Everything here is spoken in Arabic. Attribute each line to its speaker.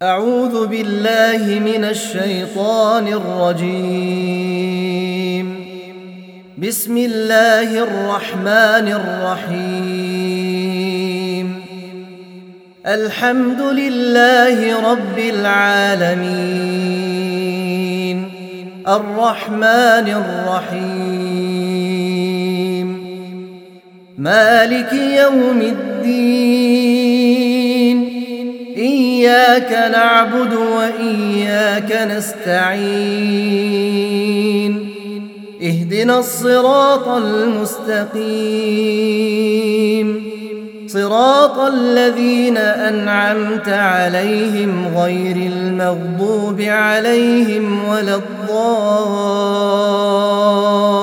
Speaker 1: أعوذ بالله من الشيطان الرجيم. بسم الله الرحمن الرحيم. الحمد لله رب العالمين، الرحمن الرحيم، مالك يوم الدين، إياك نعبد وإياك نستعين، اهدنا الصراط المستقيم، صراط الذين أنعمت عليهم غير المغضوب عليهم ولا الضالين.